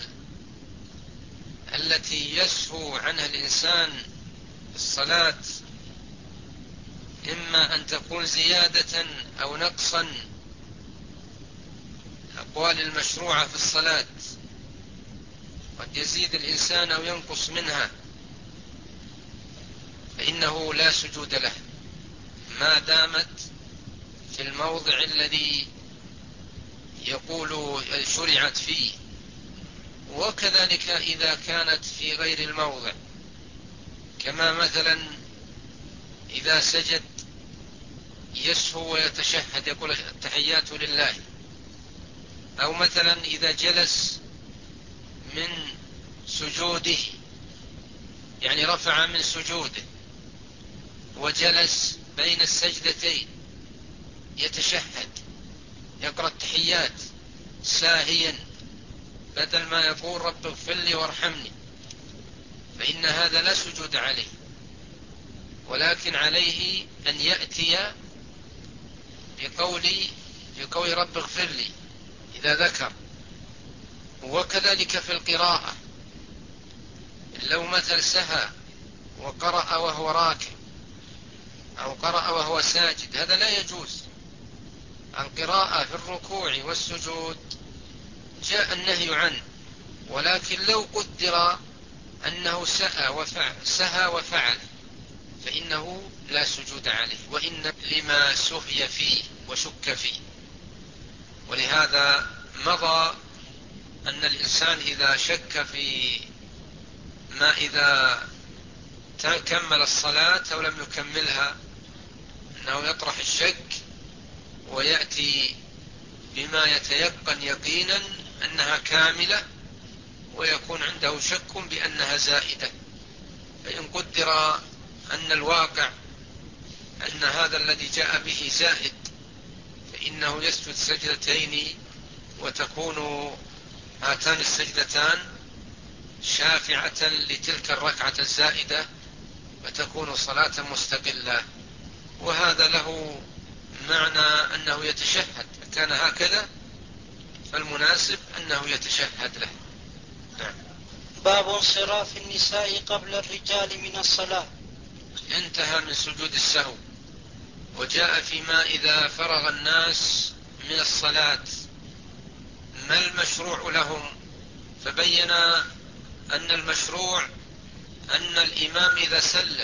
التي يسهو عنها الإنسان في الصلاة إما أن تكون زيادة أو نقصا، الأقوال المشروعة في الصلاة قد يزيد الإنسان أو ينقص منها، فإنه لا سجود له ما دامت في الموضع الذي يقول شرعت فيه. وكذلك إذا كانت في غير الموضع، كما مثلا إذا سجد يسهو ويتشهد يقول التحيات لله، أو مثلا إذا جلس من سجوده يعني رفع من سجوده وجلس بين السجدتين يتشهد يقرأ التحيات ساهيا بدل ما يقول رب اغفر لي وارحمني، فإن هذا لا سجود عليه، ولكن عليه أن يأتي بقول بقول رب اغفر لي إذا ذكر. وكذلك في القراءة، لو مثل سهى وقرأ وهو راكع أو قرأ وهو ساجد هذا لا يجوز. القراءة في الركوع والسجود جاء النهي عنه، ولكن لو قدر أنه سهى وفعل, سهى وفعل فإنه لا سجود عليه، وإن لما سهي فيه وشك فيه. ولهذا مضى أن الإنسان إذا شك في ما إذا كمل الصلاة أو لم يكملها أنه يطرح الشك ويأتي بما يتيقن يقينا أنها كاملة، ويكون عنده شك بأنها زائدة. فإن قدر أن الواقع أن هذا الذي جاء به زائد فإنه يسجد سجدتين، وتكون هاتان السجدتان شافعة لتلك الركعة الزائدة، وتكون صلاة مستقلة. وهذا له معنى أنه يتشهد، كان هكذا فالمناسب أنه يتشهد له. نعم. باب انصراف النساء قبل الرجال من الصلاة. انتهى من سجود السهو، وجاء فيما إذا فرغ الناس من الصلاة ما المشروع لهم، فبين أن المشروع أن الإمام إذا سلم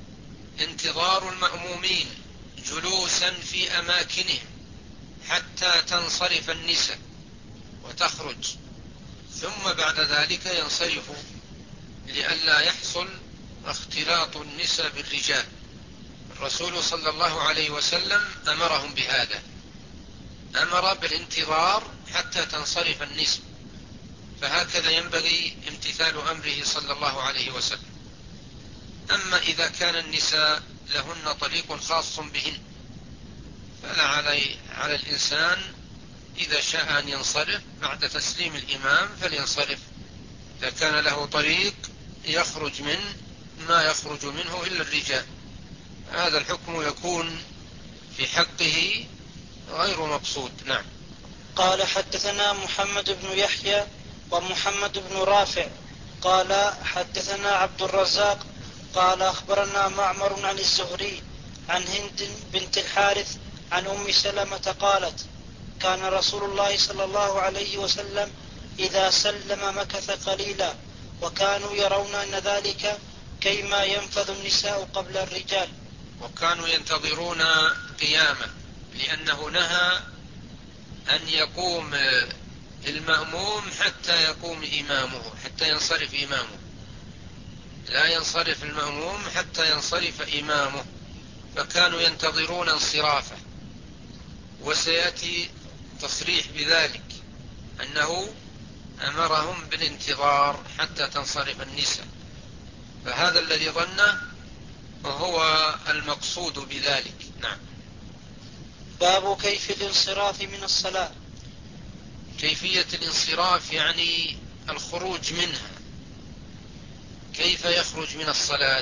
انتظار المأمومين جلوسا في أماكنهم حتى تنصرف النساء وتخرج، ثم بعد ذلك ينصرف لئلا يحصل اختلاط النساء بالرجال. الرسول صلى الله عليه وسلم أمرهم بهذا، أمر بالانتظار حتى تنصرف النساء، فهكذا ينبغي امتثال أمره صلى الله عليه وسلم. أما إذا كان النساء لهن طريق خاص بهن فلا علي على الإنسان إذا شاء أن ينصرف بعد تسليم الإمام فلينصرف، إذا كان له طريق يخرج من ما يخرج منه إلا الرجال، هذا الحكم يكون في حقه غير مقصود. نعم. قال حدثنا محمد بن يحيى ومحمد بن رافع قال حدثنا عبد الرزاق قال أخبرنا معمر عن الزهري عن هند بنت الحارث عن أم سلمة قالت كان رسول الله صلى الله عليه وسلم إذا سلم مكث قليلا وكانوا يرون أن ذلك كيما ينفذ النساء قبل الرجال. وكانوا ينتظرون قيامه لأنه نهى أن يقوم المأموم حتى يقوم إمامه، حتى ينصرف إمامه، لا ينصرف المأموم حتى ينصرف إمامه، فكانوا ينتظرون انصرافه. وسيأتي تصريح بذلك أنه أمرهم بالانتظار حتى تنصرف النساء، فهذا الذي ظنه وهو المقصود بذلك. نعم. باب كيف الانصراف من الصلاة. كيفية الانصراف يعني الخروج منها، كيف يخرج من الصلاة.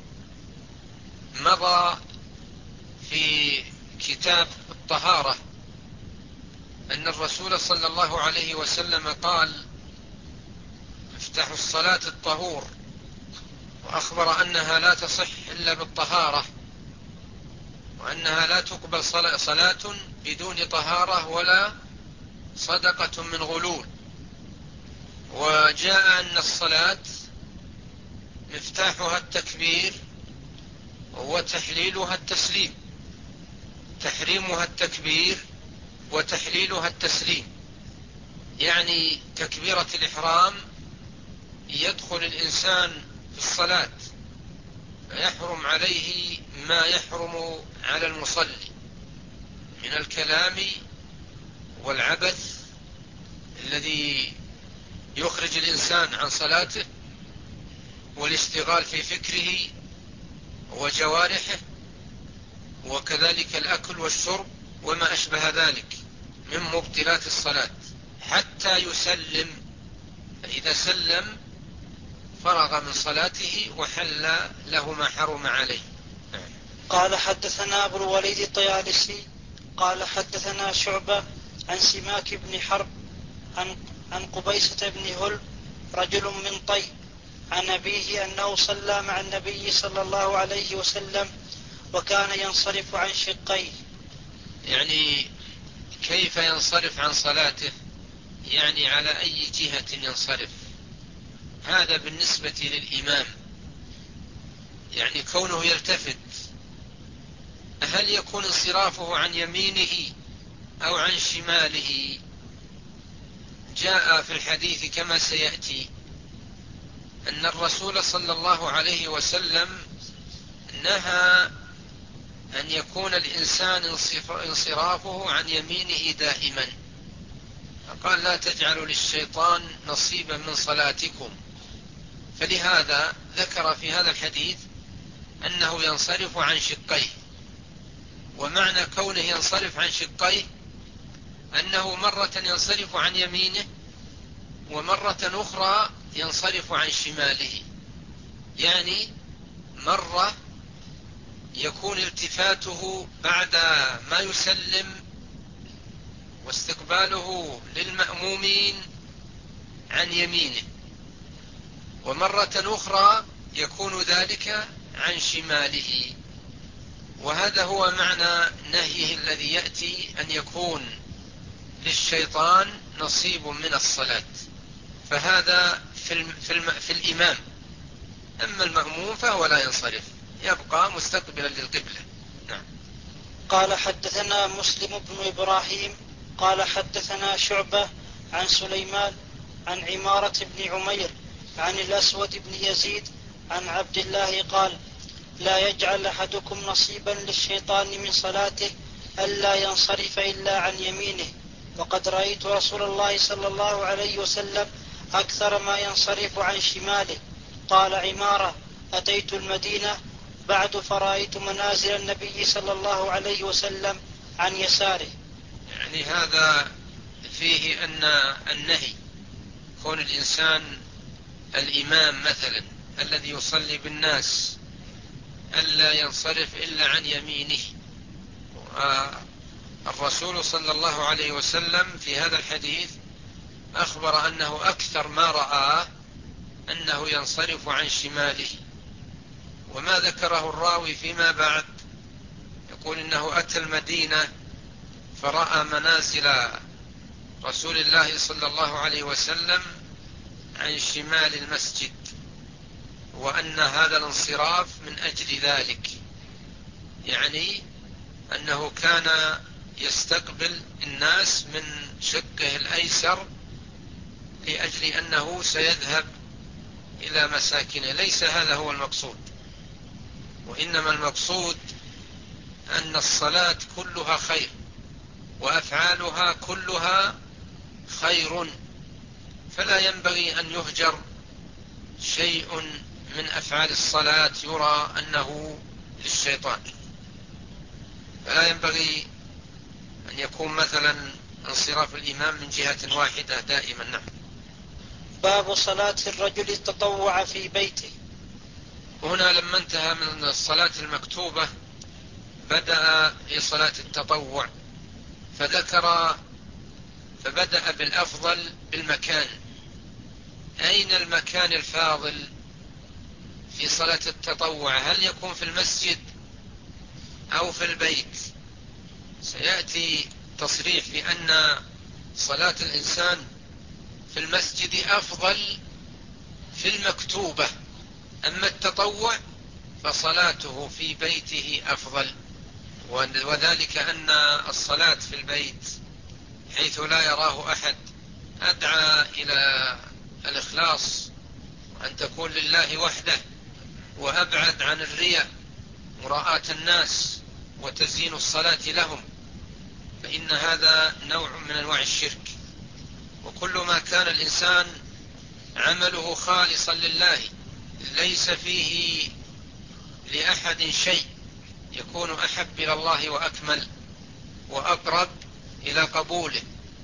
مضى في كتاب الطهارة أن الرسول صلى الله عليه وسلم قال افتحوا الصلاة الطهور، وأخبر أنها لا تصح إلا بالطهارة، وأنها لا تقبل صلاة بدون طهارة ولا صدقة من غلول. وجاء أن الصلاة مفتاحها التكبير وتحليلها التسليم، تحريمها التكبير وتحليلها التسليم، يعني تكبيرة الإحرام يدخل الإنسان في الصلاة فيحرم عليه ما يحرم على المصلي من الكلام والعبث الذي يخرج الإنسان عن صلاته، والاشتغال في فكره وجوارحه، وكذلك الأكل والشرب وما أشبه ذلك من مبطلات الصلاة حتى يسلم، فإذا سلم فرغ من صلاته وحل له ما حرم عليه. قال حدثنا أبو الوليد الطيالسي قال حدثنا شعبة عن سماك بن حرب عن, عن قبيسة بن هل رجل من طي عن أبيه أنه صلى مع النبي صلى الله عليه وسلم وكان ينصرف عن شقيه. يعني كيف ينصرف عن صلاته، يعني على أي جهة ينصرف، هذا بالنسبة للإمام، يعني كونه يلتفت، هل يكون انصرافه عن يمينه أو عن شماله؟ جاء في الحديث كما سيأتي أن الرسول صلى الله عليه وسلم نهى أن يكون الإنسان انصرافه عن يمينه دائما، فقال لا تجعلوا للشيطان نصيبا من صلاتكم، فلهذا ذكر في هذا الحديث أنه ينصرف عن شقيه. ومعنى كونه ينصرف عن شقيه أنه مرة ينصرف عن يمينه ومرة أخرى ينصرف عن شماله، يعني مرة يكون التفاته بعد ما يسلم واستقباله للمأمومين عن يمينه، ومرة أخرى يكون ذلك عن شماله. وهذا هو معنى نهيه الذي يأتي أن يكون للشيطان نصيب من الصلاة، فهذا في, الم في, الم في الإمام. أما المأموم فهو لا ينصرف، يبقى مستقبلا للقبلة. نعم. قال حدثنا مسلم بن إبراهيم قال حدثنا شعبة عن سليمان عن عمارة بن عمير عن الأسود بن يزيد عن عبد الله قال لا يجعل أحدكم نصيبا للشيطان من صلاته ألا ينصرف إلا عن يمينه، وقد رأيت رسول الله صلى الله عليه وسلم أكثر ما ينصرف عن شماله. قال عمارة أتيت المدينة بعد فرأيت منازل النبي صلى الله عليه وسلم عن يساره. يعني هذا فيه أن النهي كون الإنسان الإمام مثلا الذي يصلي بالناس ألا ينصرف إلا عن يمينه. الرسول صلى الله عليه وسلم في هذا الحديث أخبر أنه أكثر ما رآه أنه ينصرف عن شماله. وما ذكره الراوي فيما بعد يقول إنه أتى المدينة فرأى منازل رسول الله صلى الله عليه وسلم عن شمال المسجد، وأن هذا الانصراف من أجل ذلك، يعني أنه كان يستقبل الناس من شقه الأيسر لأجل أنه سيذهب إلى مساكنه. ليس هذا هو المقصود، وإنما المقصود أن الصلاة كلها خير وأفعالها كلها خير، فلا ينبغي أن يهجر شيء من أفعال الصلاة يرى أنه للشيطان. فلا ينبغي أن يكون مثلا انصراف الإمام من جهة واحدة دائما. نعم. باب صلاة الرجل التطوع في بيته. هنا لما انتهى من الصلاة المكتوبة بدأ في صلاة التطوع، فذكر فبدأ بالأفضل بالمكان. أين المكان الفاضل في صلاة التطوع؟ هل يكون في المسجد أو في البيت؟ سيأتي تصريح بأن صلاة الإنسان في المسجد أفضل في المكتوبة، أما التطوع فصلاته في بيته أفضل. وذلك أن الصلاة في البيت حيث لا يراه أحد أدعى إلى الإخلاص وأن تكون لله وحده، وأبعد عن الرياء مراءة الناس وتزيين الصلاة لهم، فإن هذا نوع من أنواع الشرك. وكل ما كان الإنسان عمله خالصا لله ليس فيه لأحد شيء يكون أحب إلى الله وأكمل وأقرب إلى قبوله.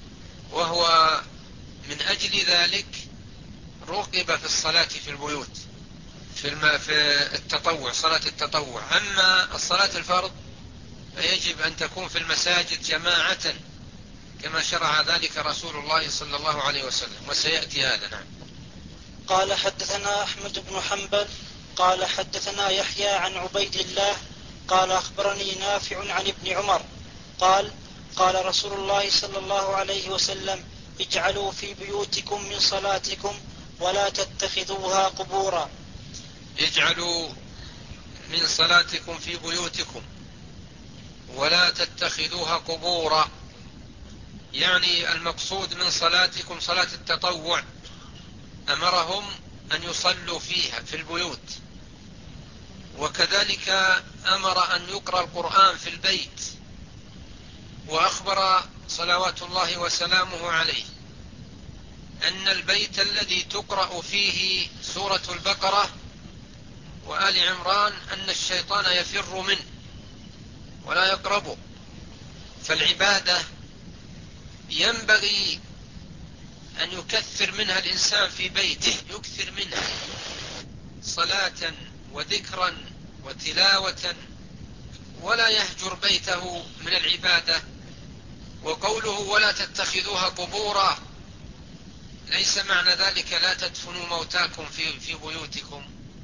وهو من أجل ذلك رغب في الصلاة في البيوت في, الم... في التطوع، صلاة التطوع. أما الصلاة الفرض فيجب أن تكون في المساجد جماعة كما شرع ذلك رسول الله صلى الله عليه وسلم، وسيأتي هذا. نعم. قال حدثنا أحمد بن حنبل قال حدثنا يحيى عن عبيد الله قال أخبرني نافع عن ابن عمر قال قال رسول الله صلى الله عليه وسلم اجعلوا في بيوتكم من صلاتكم ولا تتخذوها قبورا. اجعلوا من صلاتكم في بيوتكم ولا تتخذوها قبورا، يعني المقصود من صلاتكم صلاة التطوع أمرهم أن يصلوا فيها في البيوت، وكذلك أمر أن يقرأ القرآن في البيت. وأخبر صلوات الله وسلامه عليه أن البيت الذي تقرأ فيه سورة البقرة وآل عمران أن الشيطان يفر منه ولا يقربه. فالعبادة ينبغي أن يكثر منها الإنسان في بيته، يكثر منها صلاة وذكرا وتلاوة، ولا يهجر بيته من العبادة. وقوله ولا تتخذوها قبورا ليس معنى ذلك لا تدفنوا موتاكم في, في بيوتكم،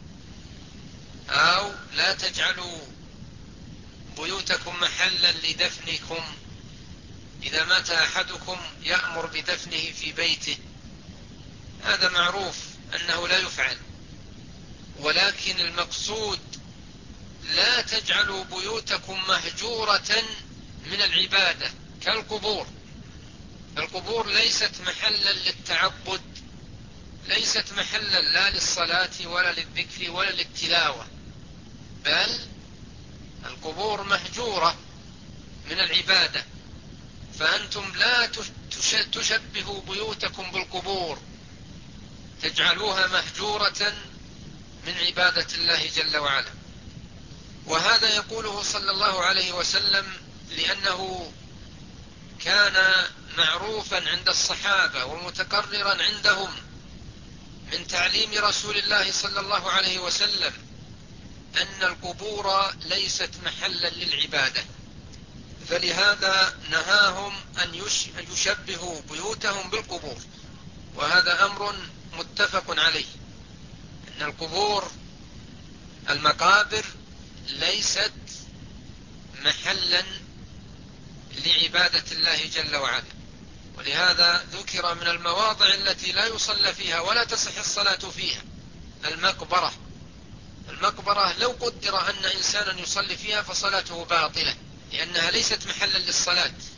أو لا تجعلوا بيوتكم محلا لدفنكم. إذا مات أحدكم يأمر بدفنه في بيته، هذا معروف أنه لا يفعل، ولكن المقصود لا تجعلوا بيوتكم مهجورة من العبادة كالقبور. القبور ليست محلا للتعبد، ليست محلا لا للصلاة ولا للذكر ولا للتلاوة، بل القبور مهجورة من العبادة. فأنتم لا تشبهوا بيوتكم بالقبور، تجعلوها مهجورة من عبادة الله جل وعلا. وهذا يقوله صلى الله عليه وسلم لأنه كان معروفا عند الصحابة ومتكررا عندهم من تعليم رسول الله صلى الله عليه وسلم أن القبور ليست محلا للعبادة، فلهذا نهاهم أن يشبهوا بيوتهم بالقبور، وهذا أمر متفق عليه، أن القبور المقابر ليست محلا لعبادة الله جل وعلا. ولهذا ذكر من المواضع التي لا يصلى فيها ولا تصح الصلاة فيها المقبرة. المقبرة لو قدر أن إنسانا يصلي فيها فصلاته باطلة، لأنها ليست محلا للصلاة،